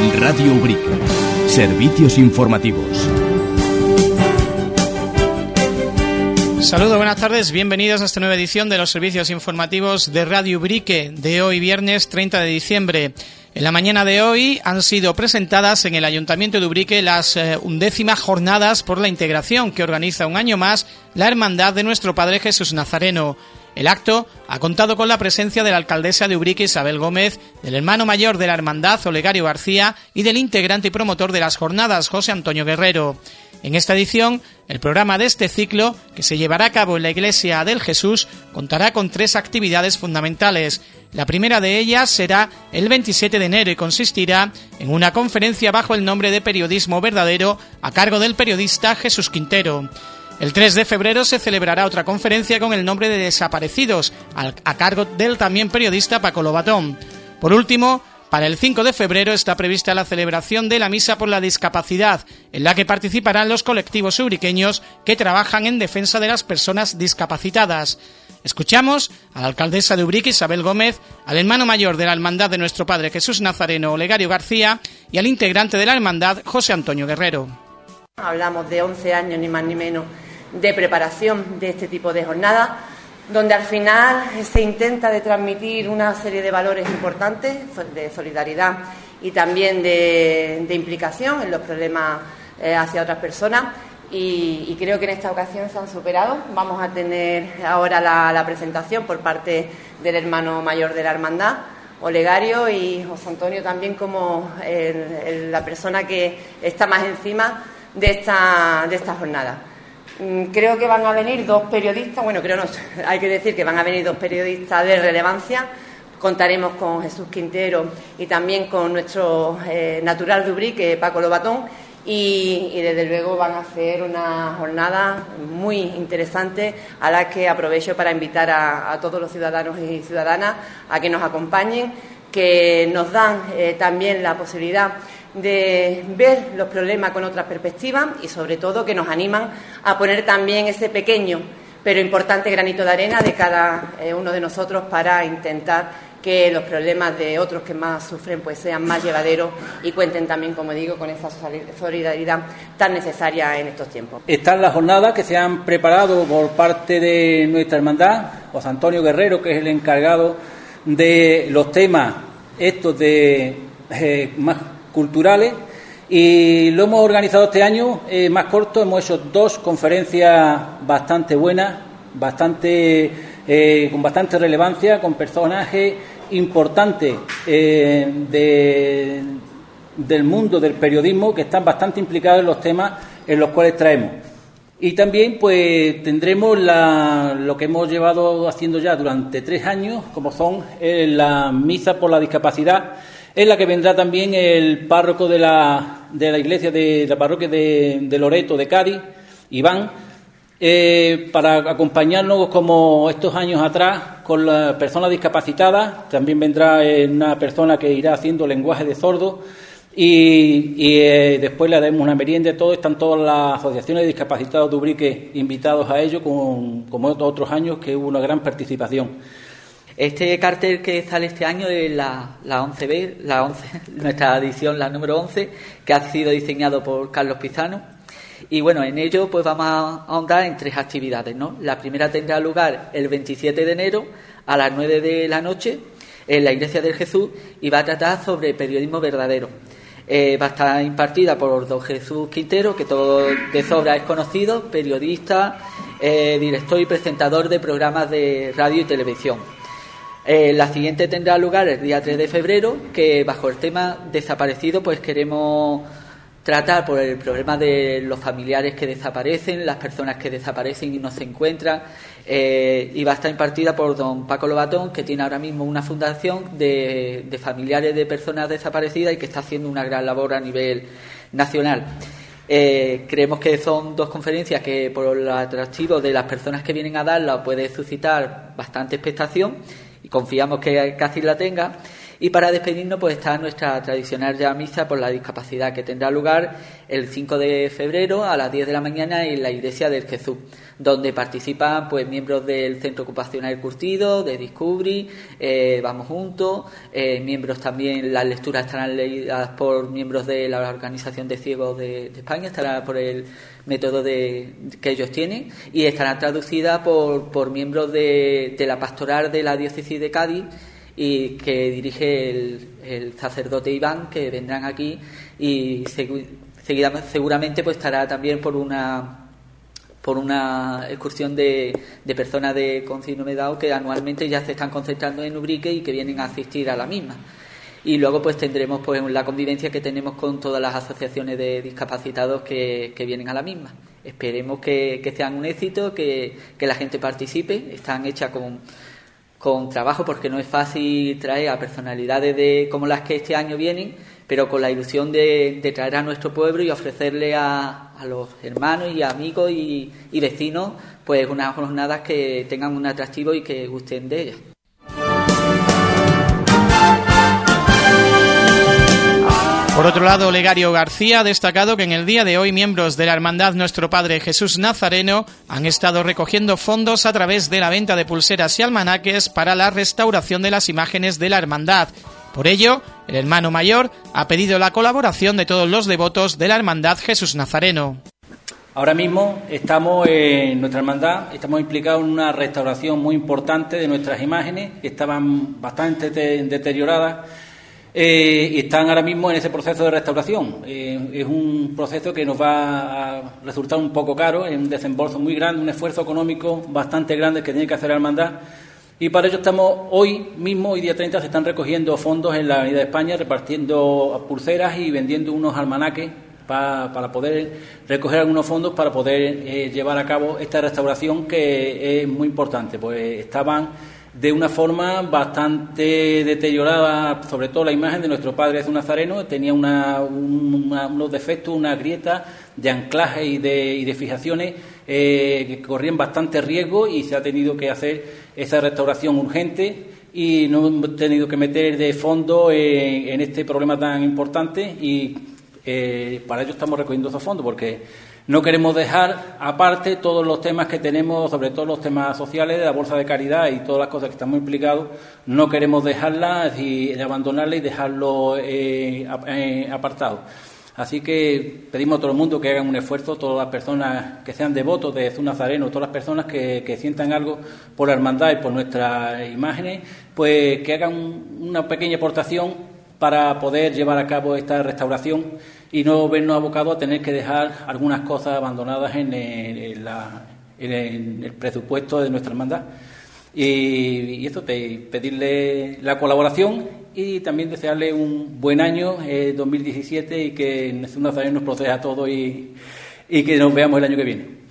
Radio Ubrique. Servicios informativos. Saludos, buenas tardes, bienvenidos a esta nueva edición de los servicios informativos de Radio Ubrique de hoy, viernes 30 de diciembre. En la mañana de hoy han sido presentadas en el Ayuntamiento de Ubrique las 11ª jornadas por la integración que organiza un año más la Hermandad de Nuestro Padre Jesús Nazareno. El acto ha contado con la presencia de la alcaldesa de Ubrique, Isabel Gómez, del hermano mayor de la hermandad, Olegario García, y del integrante y promotor de las jornadas, José Antonio Guerrero. En esta edición, el programa de este ciclo, que se llevará a cabo en la Iglesia del Jesús, contará con 3 actividades fundamentales. La primera de ellas será el 27 de enero y consistirá en una conferencia bajo el nombre de Periodismo Verdadero a cargo del periodista Jesús Quintero. El 3 de febrero se celebrará otra conferencia con el nombre de Desaparecidos, a cargo del también periodista Paco Lobatón. Por último, para el 5 de febrero está prevista la celebración de la Misa por la Discapacidad, en la que participarán los colectivos ubriqueños que trabajan en defensa de las personas discapacitadas. Escuchamos a la alcaldesa de Ubrique, Isabel Gómez, al hermano mayor de la Hermandad de Nuestro Padre Jesús Nazareno, Olegario García, y al integrante de la Hermandad, José Antonio Guerrero. Hablamos de 11 años, ni más ni menos, de preparación de este tipo de jornadas, donde al final se intenta de transmitir una serie de valores importantes de solidaridad y también de implicación en los problemas hacia otras personas, y creo que en esta ocasión se han superado. Vamos a tener ahora la presentación por parte del hermano mayor de la hermandad, Olegario, y José Antonio también como la persona que está más encima de esta jornada. Creo que van a venir 2 periodistas, hay que decir que van a venir 2 periodistas de relevancia. Contaremos con Jesús Quintero y también con nuestro natural de Ubrique, Paco Lobatón, y desde luego van a hacer una jornada muy interesante a la que aprovecho para invitar a todos los ciudadanos y ciudadanas a que nos acompañen, que nos dan también la posibilidad de ver los problemas con otra perspectiva y sobre todo que nos animan a poner también ese pequeño pero importante granito de arena de cada uno de nosotros para intentar que los problemas de otros que más sufren pues sean más llevaderos y cuenten también, como digo, con esa solidaridad tan necesaria en estos tiempos. Están las jornadas que se han preparado por parte de nuestra hermandad, José Antonio Guerrero, que es el encargado de los temas estos de más culturales, y lo hemos organizado este año más corto. Hemos hecho 2 conferencias bastante buenas, con bastante relevancia, con personajes importantes del mundo del periodismo que están bastante implicados en los temas en los cuales traemos. Y también pues tendremos lo que hemos llevado haciendo ya durante 3 años, como son la Misa por la Discapacidad, en la que vendrá también el párroco de la iglesia de la parroquia de Loreto de Cádiz, Iván, para acompañarnos como estos años atrás con las personas discapacitadas. También vendrá una persona que irá haciendo lenguaje de sordos y después le haremos una merienda. Están todas las asociaciones de discapacitados de Ubrique invitados a ello, como otros años que hubo una gran participación. Este cartel que sale este año es la 11B, nuestra edición, la número 11, que ha sido diseñado por Carlos Pizano. Y bueno, en ello pues vamos a ahondar en 3 actividades, ¿no? La primera tendrá lugar el 27 de enero a las 9 de la noche en la Iglesia del Jesús y va a tratar sobre periodismo verdadero. Va a estar impartida por don Jesús Quintero, que todo de sobra es conocido, periodista, director y presentador de programas de radio y televisión. La siguiente tendrá lugar el día 3 de febrero, que bajo el tema desaparecido pues queremos tratar por el problema de los familiares que desaparecen, las personas que desaparecen y no se encuentran, y va a estar impartida por don Paco Lobatón, que tiene ahora mismo una fundación de familiares de personas desaparecidas y que está haciendo una gran labor a nivel nacional. Creemos que son 2 conferencias que por el atractivo de las personas que vienen a darla puede suscitar bastante expectación y confiamos que así la tenga. Y para despedirnos pues está nuestra tradicional ya misa por la discapacidad, que tendrá lugar el 5 de febrero a las 10 de la mañana en la iglesia del Jesús, donde participan pues miembros del Centro Ocupacional Curtido, de Discovery, Vamos Juntos, miembros también, las lecturas estarán leídas por miembros de la Organización de Ciegos de España, estará por el método que ellos tienen, y estarán traducidas por miembros de la pastoral de la diócesis de Cádiz, y que dirige el sacerdote Iván, que vendrán aquí, y seguramente pues estará también por una excursión de personas con síndrome de Down que anualmente ya se están concentrando en Ubrique y que vienen a asistir a la misma. Y luego pues tendremos pues la convivencia que tenemos con todas las asociaciones de discapacitados que vienen a la misma. Esperemos que sean un éxito, que la gente participe. Están hechas con trabajo, porque no es fácil traer a personalidades como las que este año vienen, pero con la ilusión de traer a nuestro pueblo y ofrecerle a los hermanos y amigos y vecinos pues unas jornadas que tengan un atractivo y que gusten de ellas. Por otro lado, Olegario García ha destacado que en el día de hoy miembros de la Hermandad Nuestro Padre Jesús Nazareno han estado recogiendo fondos a través de la venta de pulseras y almanaques para la restauración de las imágenes de la Hermandad. Por ello, el hermano mayor ha pedido la colaboración de todos los devotos de la Hermandad Jesús Nazareno. Ahora mismo estamos en nuestra hermandad, estamos implicados en una restauración muy importante de nuestras imágenes, que estaban bastante deterioradas. Y están ahora mismo en ese proceso de restauración. Es un proceso que nos va a resultar un poco caro, es un desembolso muy grande, un esfuerzo económico bastante grande que tiene que hacer la hermandad, y para ello estamos hoy día 30, se están recogiendo fondos en la Avenida de España, repartiendo pulseras y vendiendo unos almanaques para poder recoger algunos fondos para poder llevar a cabo esta restauración, que es muy importante, pues estaban de una forma bastante deteriorada, sobre todo la imagen de nuestro Padre Jesús Nazareno, tenía unos defectos, una grieta de anclaje y de fijaciones que corrían bastante riesgo, y se ha tenido que hacer esa restauración urgente y nos hemos tenido que meter de fondo en este problema tan importante, y para ello estamos recogiendo esos fondos, porque no queremos dejar aparte todos los temas que tenemos, sobre todo los temas sociales de la Bolsa de Caridad y todas las cosas que estamos implicados. No queremos dejarlas y abandonarlas y dejarlo apartado. Así que pedimos a todo el mundo que hagan un esfuerzo, todas las personas que sean devotos de Jesús Nazareno, todas las personas que sientan algo por la hermandad y por nuestras imágenes, pues que hagan una pequeña aportación para poder llevar a cabo esta restauración y no vernos abocados a tener que dejar algunas cosas abandonadas en el presupuesto de nuestra hermandad. Y esto, pedirle la colaboración y también desearle un buen año 2017, y que Jesús Nazareno nos proteja a todos y que nos veamos el año que viene.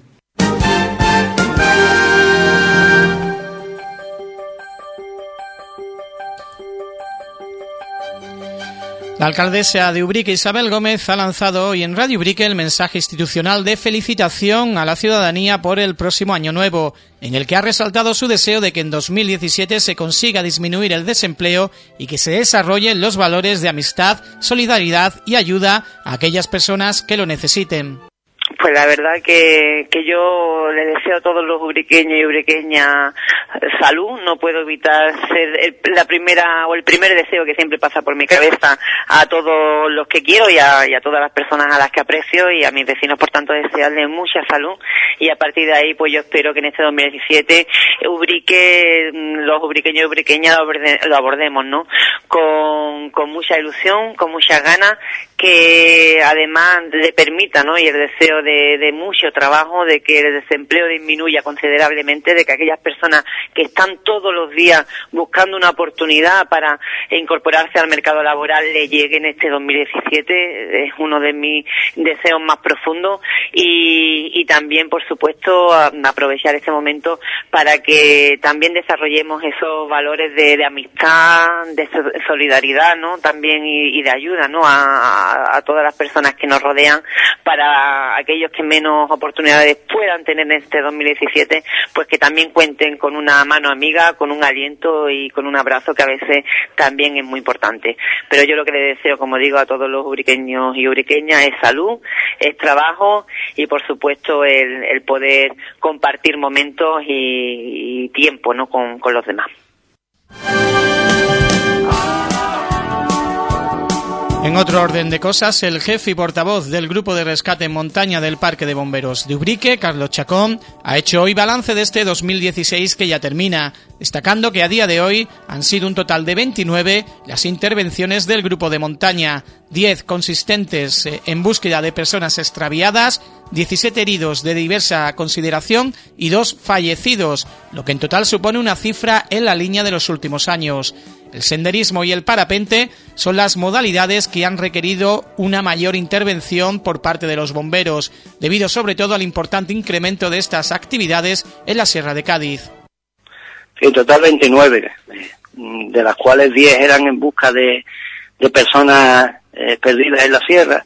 La alcaldesa de Ubrique, Isabel Gómez, ha lanzado hoy en Radio Ubrique el mensaje institucional de felicitación a la ciudadanía por el próximo año nuevo, en el que ha resaltado su deseo de que en 2017 se consiga disminuir el desempleo y que se desarrollen los valores de amistad, solidaridad y ayuda a aquellas personas que lo necesiten. Pues la verdad que yo le deseo a todos los ubriqueños y ubriqueñas salud. No puedo evitar ser la primera o el primer deseo que siempre pasa por mi cabeza a todos los que quiero y a todas las personas a las que aprecio, y a mis vecinos, por tanto, desearles mucha salud. Y a partir de ahí, pues yo espero que en este 2017 Ubrique, los ubriqueños y ubriqueñas lo abordemos, ¿no? Con mucha ilusión, con muchas ganas, que además le permita, ¿no? Y el deseo de mucho trabajo, de que el desempleo disminuya considerablemente, de que aquellas personas que están todos los días buscando una oportunidad para incorporarse al mercado laboral le lleguen este 2017. Es uno de mis deseos más profundos, y también, por supuesto, aprovechar este momento para que también desarrollemos esos valores de amistad, de solidaridad, ¿no? También y de ayuda, ¿no? A a todas las personas que nos rodean, para aquellos que menos oportunidades puedan tener en este 2017, pues que también cuenten con una mano amiga, con un aliento y con un abrazo, que a veces también es muy importante. Pero yo lo que le deseo, como digo, a todos los ubriqueños y ubriqueñas es salud, es trabajo y por supuesto el poder compartir momentos y tiempo, ¿no?, con los demás. En otro orden de cosas, el jefe y portavoz del Grupo de Rescate en Montaña del Parque de Bomberos de Ubrique, Carlos Chacón, ha hecho hoy balance de este 2016 que ya termina, destacando que a día de hoy han sido un total de 29 las intervenciones del Grupo de Montaña, 10 consistentes en búsqueda de personas extraviadas, 17 heridos de diversa consideración y 2 fallecidos, lo que en total supone una cifra en la línea de los últimos años. El senderismo y el parapente son las modalidades que han requerido una mayor intervención por parte de los bomberos, debido sobre todo al importante incremento de estas actividades en la Sierra de Cádiz. Sí, en total 29, de las cuales 10 eran en busca de personas perdidas en la sierra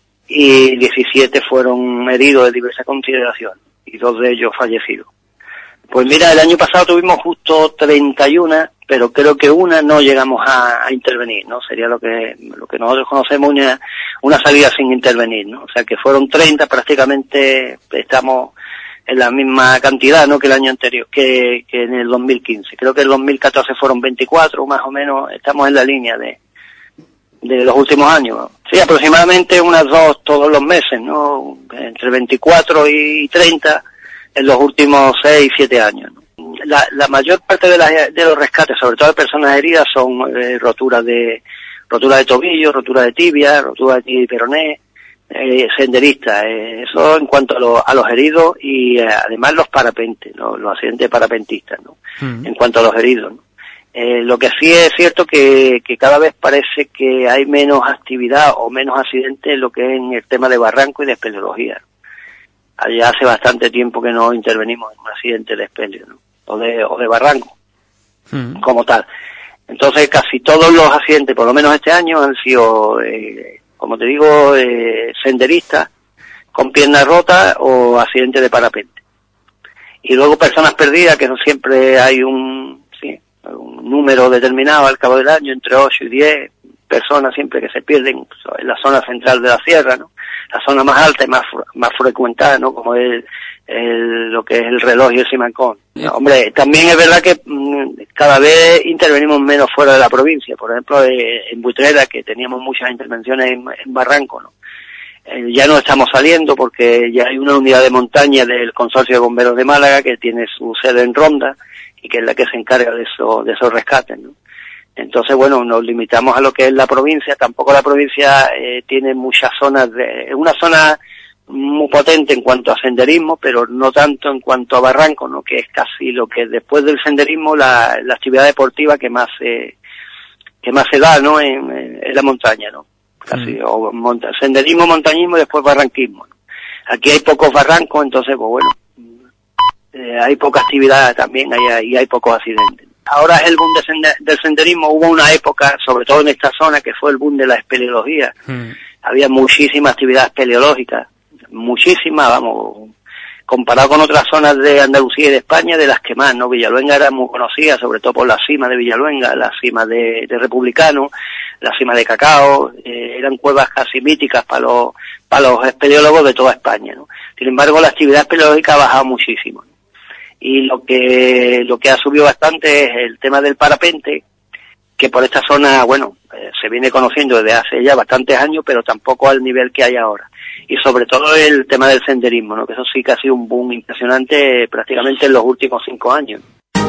y 17 fueron heridos de diversa consideración y 2 de ellos fallecidos. Pues mira, el año pasado tuvimos justo 31, pero creo que una no llegamos a intervenir, ¿no? Sería lo que nosotros conocemos una salida sin intervenir, ¿no? O sea que fueron 30, prácticamente estamos en la misma cantidad, ¿no?, que el año anterior, que en el 2015. Creo que en el 2014 fueron 24, más o menos, estamos en la línea de los últimos años, ¿no? Sí, aproximadamente unas 2 todos los meses, ¿no? Entre 24 y 30 en los últimos 6, 7 años, ¿no? La mayor parte de los rescates, sobre todo de personas heridas, son rotura de tobillo, rotura de tibia, rotura de tibia y peroné, senderistas, eso en cuanto a los heridos y además los parapentes, los accidentes parapentistas, ¿no? En cuanto a los heridos, ¿no? Lo que sí es cierto que cada vez parece que hay menos actividad o menos accidentes en lo que es en el tema de barranco y de espeleología. Allá hace bastante tiempo que no intervenimos en un accidente de espeleo, ¿no?, o de barranco, como tal. Entonces casi todos los accidentes, por lo menos este año, han sido, como te digo, senderistas con piernas rotas o accidentes de parapente. Y luego personas perdidas, que no siempre hay un número determinado al cabo del año, entre 8 y 10 personas siempre que se pierden en la zona central de la sierra, ¿no?, la zona más alta y más frecuentada, ¿no?, como es lo que es el Reloj y el Simancón. Hombre, también es verdad que cada vez intervenimos menos fuera de la provincia. Por ejemplo, en Buitrera, que teníamos muchas intervenciones en barranco, ¿no?, ya no estamos saliendo porque ya hay una unidad de montaña del Consorcio de Bomberos de Málaga que tiene su sede en Ronda y que es la que se encarga de esos rescates, ¿no? Entonces, bueno, nos limitamos a lo que es la provincia. Tampoco la provincia tiene muchas zonas es una zona muy potente en cuanto a senderismo, pero no tanto en cuanto a barranco, ¿no?, que es casi lo que después del senderismo la actividad deportiva que más se da, ¿no?, en la montaña, ¿no? Casi, o senderismo, montañismo y después barranquismo, ¿no? Aquí hay pocos barrancos, entonces, pues bueno, hay poca actividad también y hay pocos accidentes. Ahora es el boom del senderismo. Hubo una época, sobre todo en esta zona, que fue el boom de la espeleología. Había muchísima actividad espeleológica, muchísima, vamos, comparado con otras zonas de Andalucía y de España, de las que más, ¿no? Villaluenga era muy conocida, sobre todo por la cima de Villaluenga, la cima de Republicano, la cima de Cacao, eran cuevas casi míticas para los espeleólogos de toda España, ¿no? Sin embargo, la actividad espeleológica ha bajado muchísimo, ¿no? Y lo que ha subido bastante es el tema del parapente, que por esta zona, bueno, se viene conociendo desde hace ya bastantes años, pero tampoco al nivel que hay ahora. Y sobre todo el tema del senderismo, ¿no?, que eso sí que ha sido un boom impresionante prácticamente en los últimos 5 años.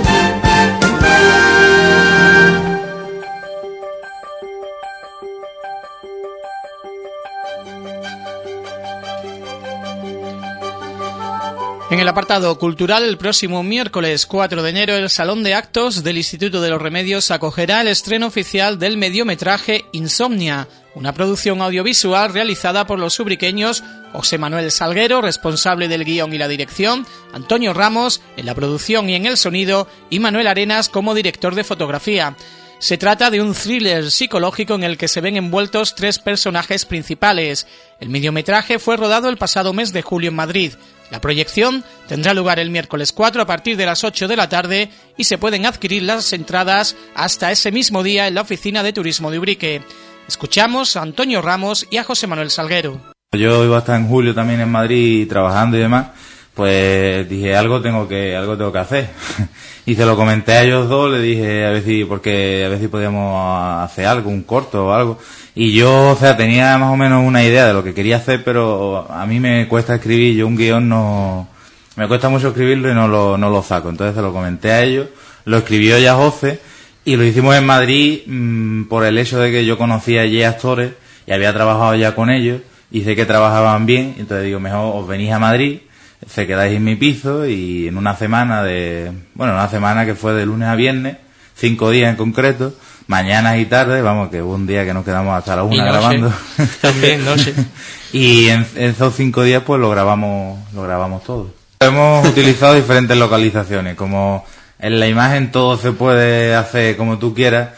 En el apartado cultural, el próximo miércoles 4 de enero, el Salón de Actos del Instituto de los Remedios acogerá el estreno oficial del mediometraje Insomnia, una producción audiovisual realizada por los ubriqueños José Manuel Salguero, responsable del guión y la dirección, Antonio Ramos en la producción y en el sonido y Manuel Arenas como director de fotografía. Se trata de un thriller psicológico en el que se ven envueltos 3 personajes principales. El mediometraje fue rodado el pasado mes de julio en Madrid. La proyección tendrá lugar el miércoles 4 a partir de las 8 de la tarde y se pueden adquirir las entradas hasta ese mismo día en la Oficina de Turismo de Ubrique. Escuchamos a Antonio Ramos y a José Manuel Salguero. Yo iba a estar en julio también en Madrid trabajando y demás, pues dije algo tengo que hacer. Y se lo comenté a ellos dos, le dije a ver si podíamos hacer algo, un corto o algo. Y yo, tenía más o menos una idea de lo que quería hacer, pero a mí me cuesta escribir, yo un guión me cuesta mucho escribirlo y no lo saco. Entonces se lo comenté a ellos, lo escribió ya José y lo hicimos en Madrid por el hecho de que yo conocía allí actores y había trabajado ya con ellos y sé que trabajaban bien. Entonces digo, mejor os venís a Madrid, se quedáis en mi piso y en una semana que fue de lunes a viernes, 5 días en concreto, mañanas y tardes, vamos, que hubo un día que nos quedamos hasta la 1 grabando. También noche. Y en esos 5 días pues lo grabamos todo. Hemos utilizado diferentes localizaciones, como en la imagen todo se puede hacer como tú quieras.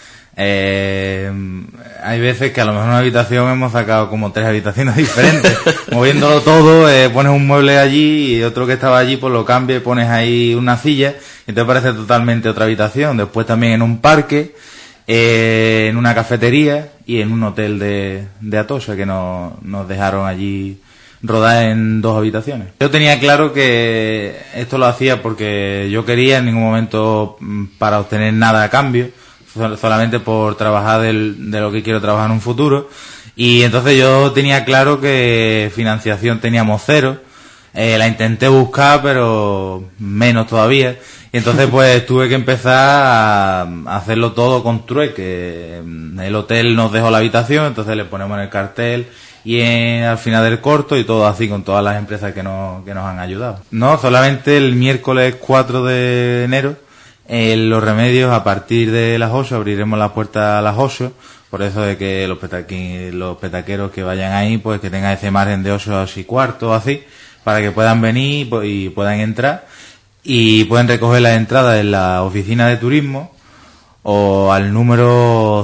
Hay veces que a lo mejor en una habitación hemos sacado como 3 habitaciones diferentes, moviéndolo todo, pones un mueble allí y otro que estaba allí pues lo cambias, pones ahí una silla y te parece totalmente otra habitación. Después también en un parque, en una cafetería y en un hotel de Atocha que nos dejaron allí rodar en 2 habitaciones. Yo tenía claro que esto lo hacía porque yo quería, en ningún momento para obtener nada a cambio, solamente por trabajar de lo que quiero trabajar en un futuro. Y entonces yo tenía claro que financiación teníamos 0, la intenté buscar pero menos todavía, y entonces pues tuve que empezar a hacerlo todo con trueque. El hotel nos dejó la habitación, entonces le ponemos en el cartel y al final del corto, y todo así con todas las empresas que nos han ayudado. No, solamente el miércoles 4 de enero en Los Remedios, a partir de las 8, abriremos la puerta a las 8, por eso de que los petaqueros que vayan ahí, pues que tengan ese margen de 8 a 8 y cuarto, así, para que puedan venir y puedan entrar, y pueden recoger las entradas en la Oficina de Turismo, o al número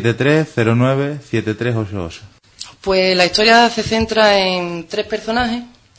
673-09-7388. Pues la historia se centra en 3 personajes,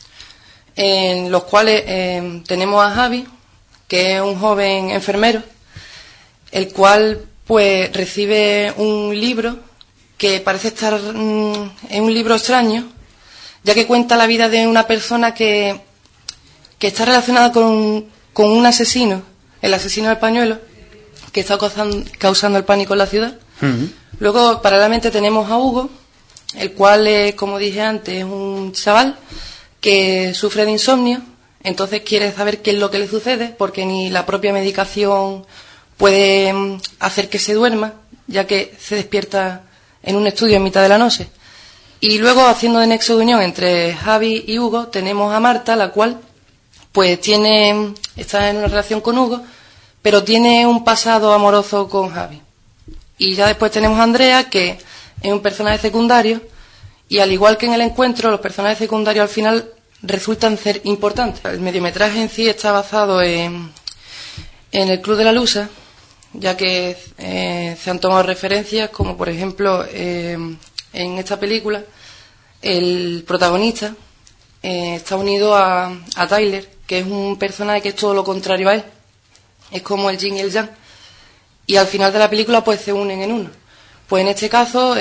en los cuales tenemos a Javi, que es un joven enfermero, el cual pues recibe un libro que parece estar en un libro extraño, ya que cuenta la vida de una persona que está relacionada con un asesino, el asesino del pañuelo, que está causando el pánico en la ciudad. Uh-huh. Luego, paralelamente, tenemos a Hugo, el cual, como dije antes, es un chaval que sufre de insomnio. Entonces quiere saber qué es lo que le sucede, porque ni la propia medicación puede hacer que se duerma, ya que se despierta en un estudio en mitad de la noche. Y luego, haciendo de nexo de unión entre Javi y Hugo, tenemos a Marta, la cual pues está en una relación con Hugo, pero tiene un pasado amoroso con Javi. Y ya después tenemos a Andrea, que es un personaje secundario, y al igual que en el encuentro, los personajes secundarios al final resultan ser importantes. El mediometraje en sí está basado en el Club de la Lusa, ya que se han tomado referencias, como por ejemplo en esta película el protagonista está unido a Tyler, que es un personaje que es todo lo contrario a él, es como el yin y el yang, y al final de la película pues se unen en uno. Pues en este caso,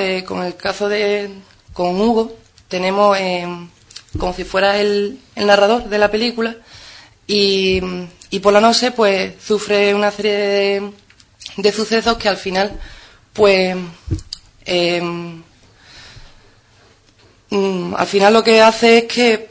con Hugo, tenemos como si fuera el narrador de la película, y por la noche pues sufre una serie de sucesos que al final pues al final lo que hace es que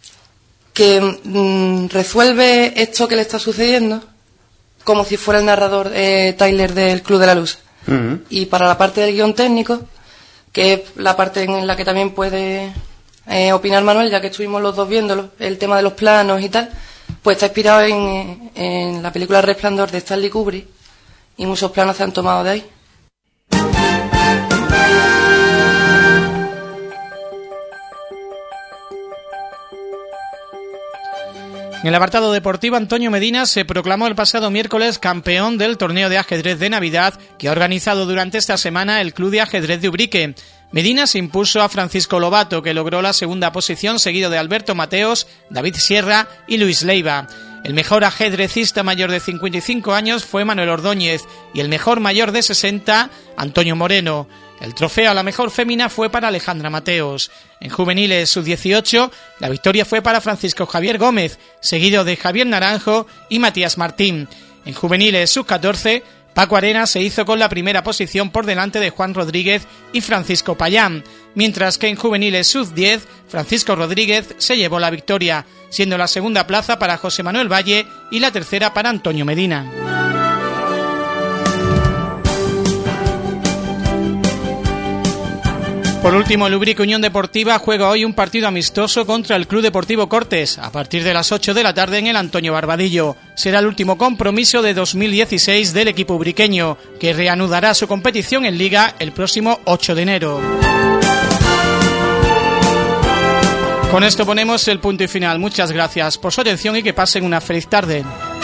resuelve esto que le está sucediendo como si fuera el narrador Tyler del Club de la Luz. Uh-huh. Y para la parte del guión técnico, que es la parte en la que también puede opinar Manuel, ya que estuvimos los dos viéndolo, el tema de los planos y tal, pues está inspirado en la película Resplandor de Stanley Kubrick, y muchos planos se han tomado de ahí. En el apartado deportivo, Antonio Medina se proclamó el pasado miércoles campeón del torneo de ajedrez de Navidad que ha organizado durante esta semana el Club de Ajedrez de Ubrique. Medina se impuso a Francisco Lobato, que logró la segunda posición, seguido de Alberto Mateos, David Sierra y Luis Leiva. El mejor ajedrecista mayor de 55 años fue Manuel Ordóñez y el mejor mayor de 60, Antonio Moreno. El trofeo a la mejor fémina fue para Alejandra Mateos. En juveniles sub-18, la victoria fue para Francisco Javier Gómez, seguido de Javier Naranjo y Matías Martín. En juveniles sub-14, Paco Arena se hizo con la primera posición por delante de Juan Rodríguez y Francisco Payán, mientras que en juveniles sub-10, Francisco Rodríguez se llevó la victoria, siendo la segunda plaza para José Manuel Valle y la tercera para Antonio Medina. Por último, el Ubrique Unión Deportiva juega hoy un partido amistoso contra el Club Deportivo Cortes, a partir de las 8 de la tarde en el Antonio Barbadillo. Será el último compromiso de 2016 del equipo ubriqueño, que reanudará su competición en Liga el próximo 8 de enero. Con esto ponemos el punto y final. Muchas gracias por su atención y que pasen una feliz tarde.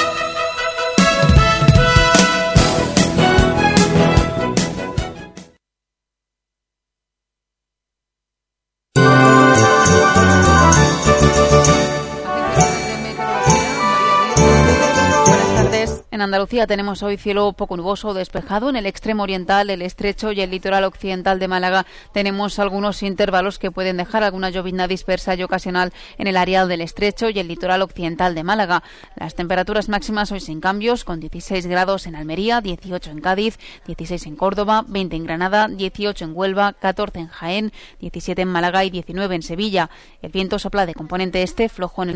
En Andalucía tenemos hoy cielo poco nuboso o despejado. En el extremo oriental, el estrecho y el litoral occidental de Málaga tenemos algunos intervalos que pueden dejar alguna llovizna dispersa y ocasional en el área del estrecho y el litoral occidental de Málaga. Las temperaturas máximas hoy sin cambios, con 16 grados en Almería, 18 en Cádiz, 16 en Córdoba, 20 en Granada, 18 en Huelva, 14 en Jaén, 17 en Málaga y 19 en Sevilla. El viento sopla de componente este, flojo en el